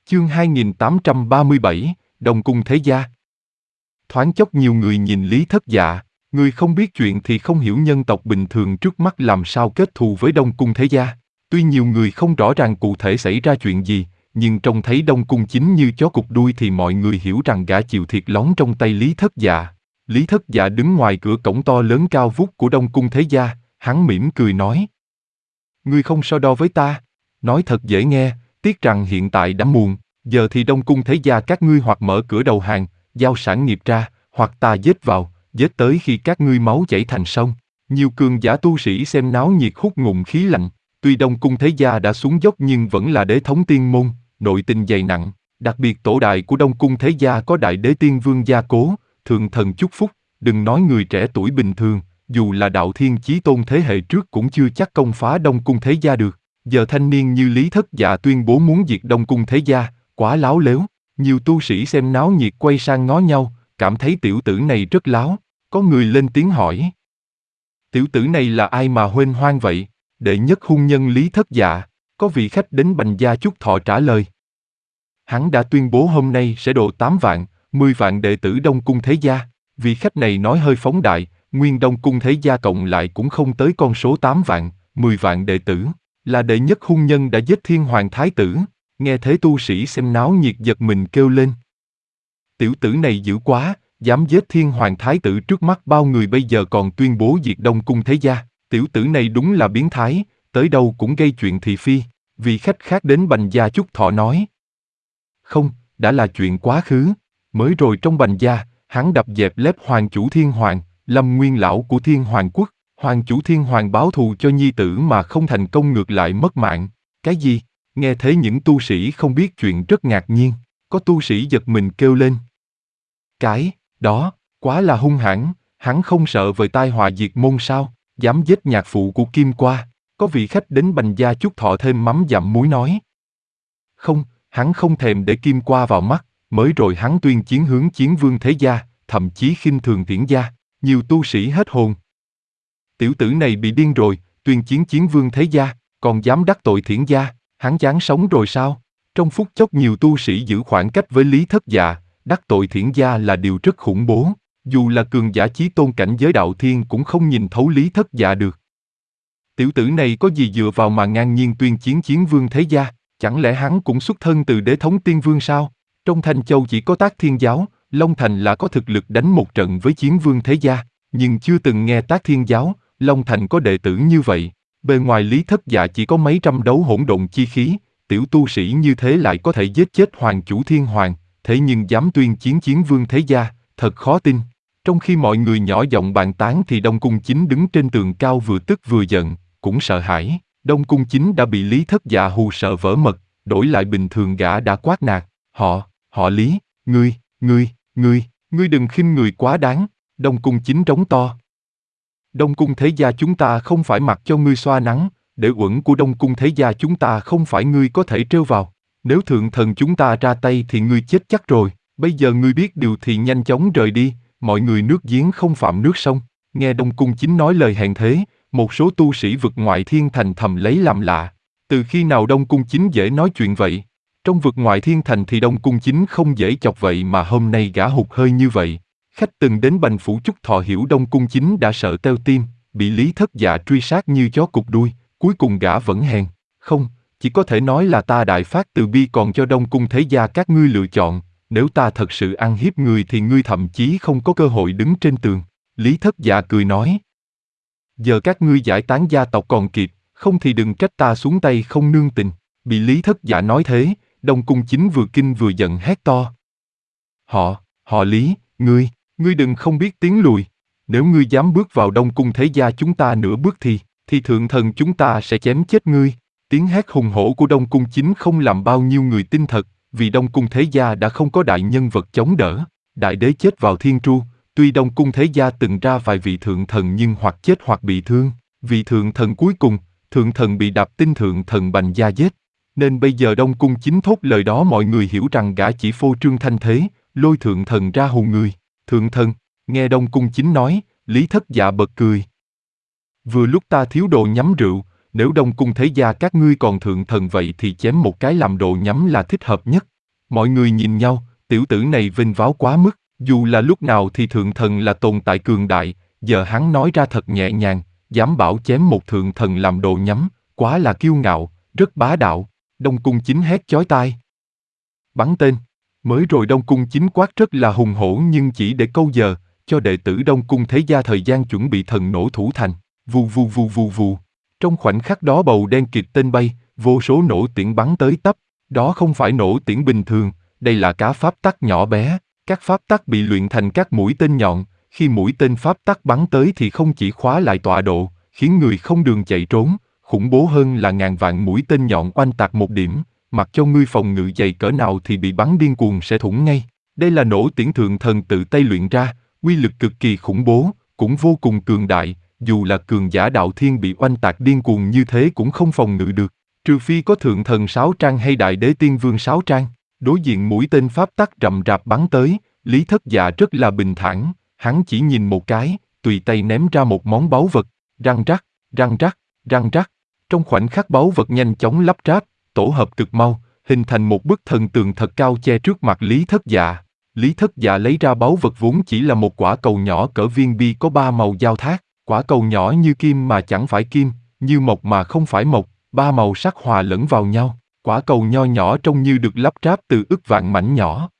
Chương 2837, Đông Cung Thế Gia. Thoáng chốc nhiều người nhìn Lý Thất Dạ, người không biết chuyện thì không hiểu nhân tộc bình thường trước mắt làm sao kết thù với Đông Cung Thế Gia. Tuy nhiều người không rõ ràng cụ thể xảy ra chuyện gì, nhưng trông thấy Đông Cung Chính như chó cụp đuôi thì mọi người hiểu rằng gã chịu thiệt lón trong tay Lý Thất Dạ. Lý Thất Dạ đứng ngoài cửa cổng to lớn cao vút của Đông Cung Thế Gia, hắn mỉm cười nói: Ngươi không so đo với ta. Nói thật dễ nghe, tiếc rằng hiện tại đã muộn, giờ thì Đông Cung Thế Gia các ngươi hoặc mở cửa đầu hàng, giao sản nghiệp ra, hoặc ta giết vào, giết tới khi các ngươi máu chảy thành sông. Nhiều cường giả tu sĩ xem náo nhiệt hút ngụm khí lạnh, tuy Đông Cung Thế Gia đã xuống dốc nhưng vẫn là đế thống tiên môn, nội tình dày nặng, đặc biệt tổ đại của Đông Cung Thế Gia có Đại Đế Tiên Vương gia cố, thượng thần chúc phúc, đừng nói người trẻ tuổi bình thường, dù là Đạo Thiên Chí Tôn thế hệ trước cũng chưa chắc công phá Đông Cung Thế Gia được. Giờ thanh niên như Lý Thất Dạ tuyên bố muốn diệt Đông Cung Thế Gia, quá láo lếu. Nhiều tu sĩ xem náo nhiệt quay sang ngó nhau, cảm thấy tiểu tử này rất láo. Có người lên tiếng hỏi: Tiểu tử này là ai mà huênh hoang vậy? Đệ nhất hung nhân Lý Thất Dạ. Có vị khách đến Bành Gia chúc thọ trả lời: Hắn đã tuyên bố hôm nay sẽ độ 8 vạn, 10 vạn đệ tử Đông Cung Thế Gia. Vị khách này nói hơi phóng đại, nguyên Đông Cung Thế Gia cộng lại cũng không tới con số 8 vạn, 10 vạn đệ tử. Là đệ nhất hung nhân đã giết Thiên Hoàng Thái tử. Nghe thế tu sĩ xem náo nhiệt giật mình kêu lên: Tiểu tử này dữ quá, dám giết Thiên Hoàng Thái tử trước mắt bao người, bây giờ còn tuyên bố diệt Đông Cung Thế Gia. Tiểu tử này đúng là biến thái, tới đâu cũng gây chuyện thị phi. Vị khách khác đến Bành Gia chúc thọ nói: Không, đã là chuyện quá khứ. Mới rồi trong Bành Gia, hắn đập dẹp lép Hoàng chủ Thiên Hoàng, Lâm Nguyên lão của Thiên Hoàng quốc. Hoàng chủ Thiên Hoàng báo thù cho nhi tử mà không thành công, ngược lại mất mạng. Cái gì? Nghe thế những tu sĩ không biết chuyện rất ngạc nhiên. Có tu sĩ giật mình kêu lên: Cái đó, quá là hung hãn, hắn không sợ vời tai họa diệt môn sao? Dám giết nhạc phụ của Kim Qua. Có vị khách đến Bành Gia chúc thọ thêm mắm dặm muối nói: Không, hắn không thèm để Kim Qua vào mắt. Mới rồi hắn tuyên chiến hướng Chiến Vương Thế Gia, thậm chí khinh thường Tiễn Gia. Nhiều tu sĩ hết hồn. Tiểu tử này bị điên rồi, tuyên chiến Chiến Vương Thế Gia, còn dám đắc tội Thiển Gia, hắn chán sống rồi sao? Trong phút chốc nhiều tu sĩ giữ khoảng cách với Lý Thất Dạ, đắc tội Thiển Gia là điều rất khủng bố. Dù là cường giả chí tôn cảnh giới Đạo Thiên cũng không nhìn thấu Lý Thất Dạ được. Tiểu tử này có gì dựa vào mà ngang nhiên tuyên chiến Chiến Vương Thế Gia? Chẳng lẽ hắn cũng xuất thân từ đế thống tiên vương sao? Trong Thanh Châu chỉ có Tác Thiên Giáo, Long Thành là có thực lực đánh một trận với Chiến Vương Thế Gia, nhưng chưa từng nghe Tác Thiên Giáo, Long Thành có đệ tử như vậy. Bề ngoài Lý Thất Dạ chỉ có mấy trăm đấu hỗn độn chi khí, tiểu tu sĩ như thế lại có thể giết chết Hoàng chủ Thiên Hoàng, thế nhưng dám tuyên chiến Chiến Vương Thế Gia, thật khó tin. Trong khi mọi người nhỏ giọng bàn tán thì Đông Cung Chính đứng trên tường cao vừa tức vừa giận, cũng sợ hãi. Đông Cung Chính đã bị Lý Thất Dạ hù sợ vỡ mật, đổi lại bình thường gã đã quát nạt: Họ Lý, ngươi đừng khinh người quá đáng. Đông Cung Chính trống to: Đông Cung Thế Gia chúng ta không phải mặc cho ngươi xoa nắng, để uẩn của Đông Cung Thế Gia chúng ta không phải ngươi có thể trêu vào. Nếu thượng thần chúng ta ra tay thì ngươi chết chắc rồi. Bây giờ ngươi biết điều thì nhanh chóng rời đi, mọi người nước giếng không phạm nước sông. Nghe Đông Cung Chính nói lời hèn thế, một số tu sĩ vực ngoại thiên thành thầm lấy làm lạ. Từ khi nào Đông Cung Chính dễ nói chuyện vậy? Trong vực ngoại thiên thành thì Đông Cung Chính không dễ chọc vậy mà hôm nay gã hụt hơi như vậy. Khách từng đến Bành Phủ chúc thọ hiểu Đông Cung Chính đã sợ teo tim, bị Lý Thất Dạ truy sát như chó cụp đuôi, cuối cùng gã vẫn hèn. Không, chỉ có thể nói là ta đại phát từ bi còn cho Đông Cung Thế Gia các ngươi lựa chọn, nếu ta thật sự ăn hiếp người thì ngươi thậm chí không có cơ hội đứng trên tường. Lý Thất Dạ cười nói: Giờ các ngươi giải tán gia tộc còn kịp, không thì đừng trách ta xuống tay không nương tình. Bị Lý Thất Dạ nói thế, Đông Cung Chính vừa kinh vừa giận hét to: Họ Lý, ngươi đừng không biết tiến lùi. Nếu ngươi dám bước vào Đông Cung Thế Gia chúng ta nửa bước thì thượng thần chúng ta sẽ chém chết ngươi. Tiếng hét hùng hổ của Đông Cung Chính không làm bao nhiêu người tin thật, vì Đông Cung Thế Gia đã không có đại nhân vật chống đỡ. Đại đế chết vào Thiên Tru, tuy Đông Cung Thế Gia từng ra vài vị thượng thần nhưng hoặc chết hoặc bị thương. Vị thượng thần cuối cùng, thượng thần bị Đạp Tinh thượng thần Bành Gia giết. Nên bây giờ Đông Cung Chính thốt lời đó mọi người hiểu rằng gã chỉ phô trương thanh thế, lôi thượng thần ra hù người. Thượng thần, nghe Đông Cung Chính nói, Lý Thất Dạ bật cười. Vừa lúc ta thiếu đồ nhắm rượu, nếu Đông Cung Thế Gia các ngươi còn thượng thần vậy thì chém một cái làm đồ nhắm là thích hợp nhất. Mọi người nhìn nhau, tiểu tử này vênh váo quá mức, dù là lúc nào thì thượng thần là tồn tại cường đại, giờ hắn nói ra thật nhẹ nhàng, dám bảo chém một thượng thần làm đồ nhắm, quá là kiêu ngạo, rất bá đạo. Đông Cung Chính hét chói tai. Bắn tên. Mới rồi Đông Cung Chính quát rất là hùng hổ nhưng chỉ để câu giờ, cho đệ tử Đông Cung Thế Gia thời gian chuẩn bị thần nổ thủ thành. Vù vù vù vù vù. Trong khoảnh khắc đó bầu đen kịt tên bay, vô số nổ tiễn bắn tới tấp. Đó không phải nổ tiễn bình thường, đây là cá pháp tắc nhỏ bé. Các pháp tắc bị luyện thành các mũi tên nhọn, khi mũi tên pháp tắc bắn tới thì không chỉ khóa lại tọa độ, khiến người không đường chạy trốn, khủng bố hơn là ngàn vạn mũi tên nhọn oanh tạc một điểm, mặc cho ngươi phòng ngự dày cỡ nào thì bị bắn điên cuồng sẽ thủng ngay. Đây là nổ tiễn thượng thần tự tay luyện ra, uy lực cực kỳ khủng bố, cũng vô cùng cường đại, dù là cường giả đạo thiên bị oanh tạc điên cuồng như thế cũng không phòng ngự được, trừ phi có thượng thần Sáo Trang hay đại đế tiên vương Sáo Trang. Đối diện mũi tên pháp tắc rầm rạp bắn tới, Lý Thất Dạ rất là bình thản, hắn chỉ nhìn một cái, tùy tay ném ra một món báu vật, răng rắc, răng rắc, răng rắc. Trong khoảnh khắc báu vật nhanh chóng lắp ráp, tổ hợp cực mau, hình thành một bức thần tường thật cao che trước mặt Lý Thất Dạ. Lý Thất Dạ lấy ra báu vật vốn chỉ là một quả cầu nhỏ cỡ viên bi có 3 màu giao thác, quả cầu nhỏ như kim mà chẳng phải kim, như mộc mà không phải mộc, 3 màu sắc hòa lẫn vào nhau. Quả cầu nho nhỏ trông như được lắp ráp từ ức vạn mảnh nhỏ.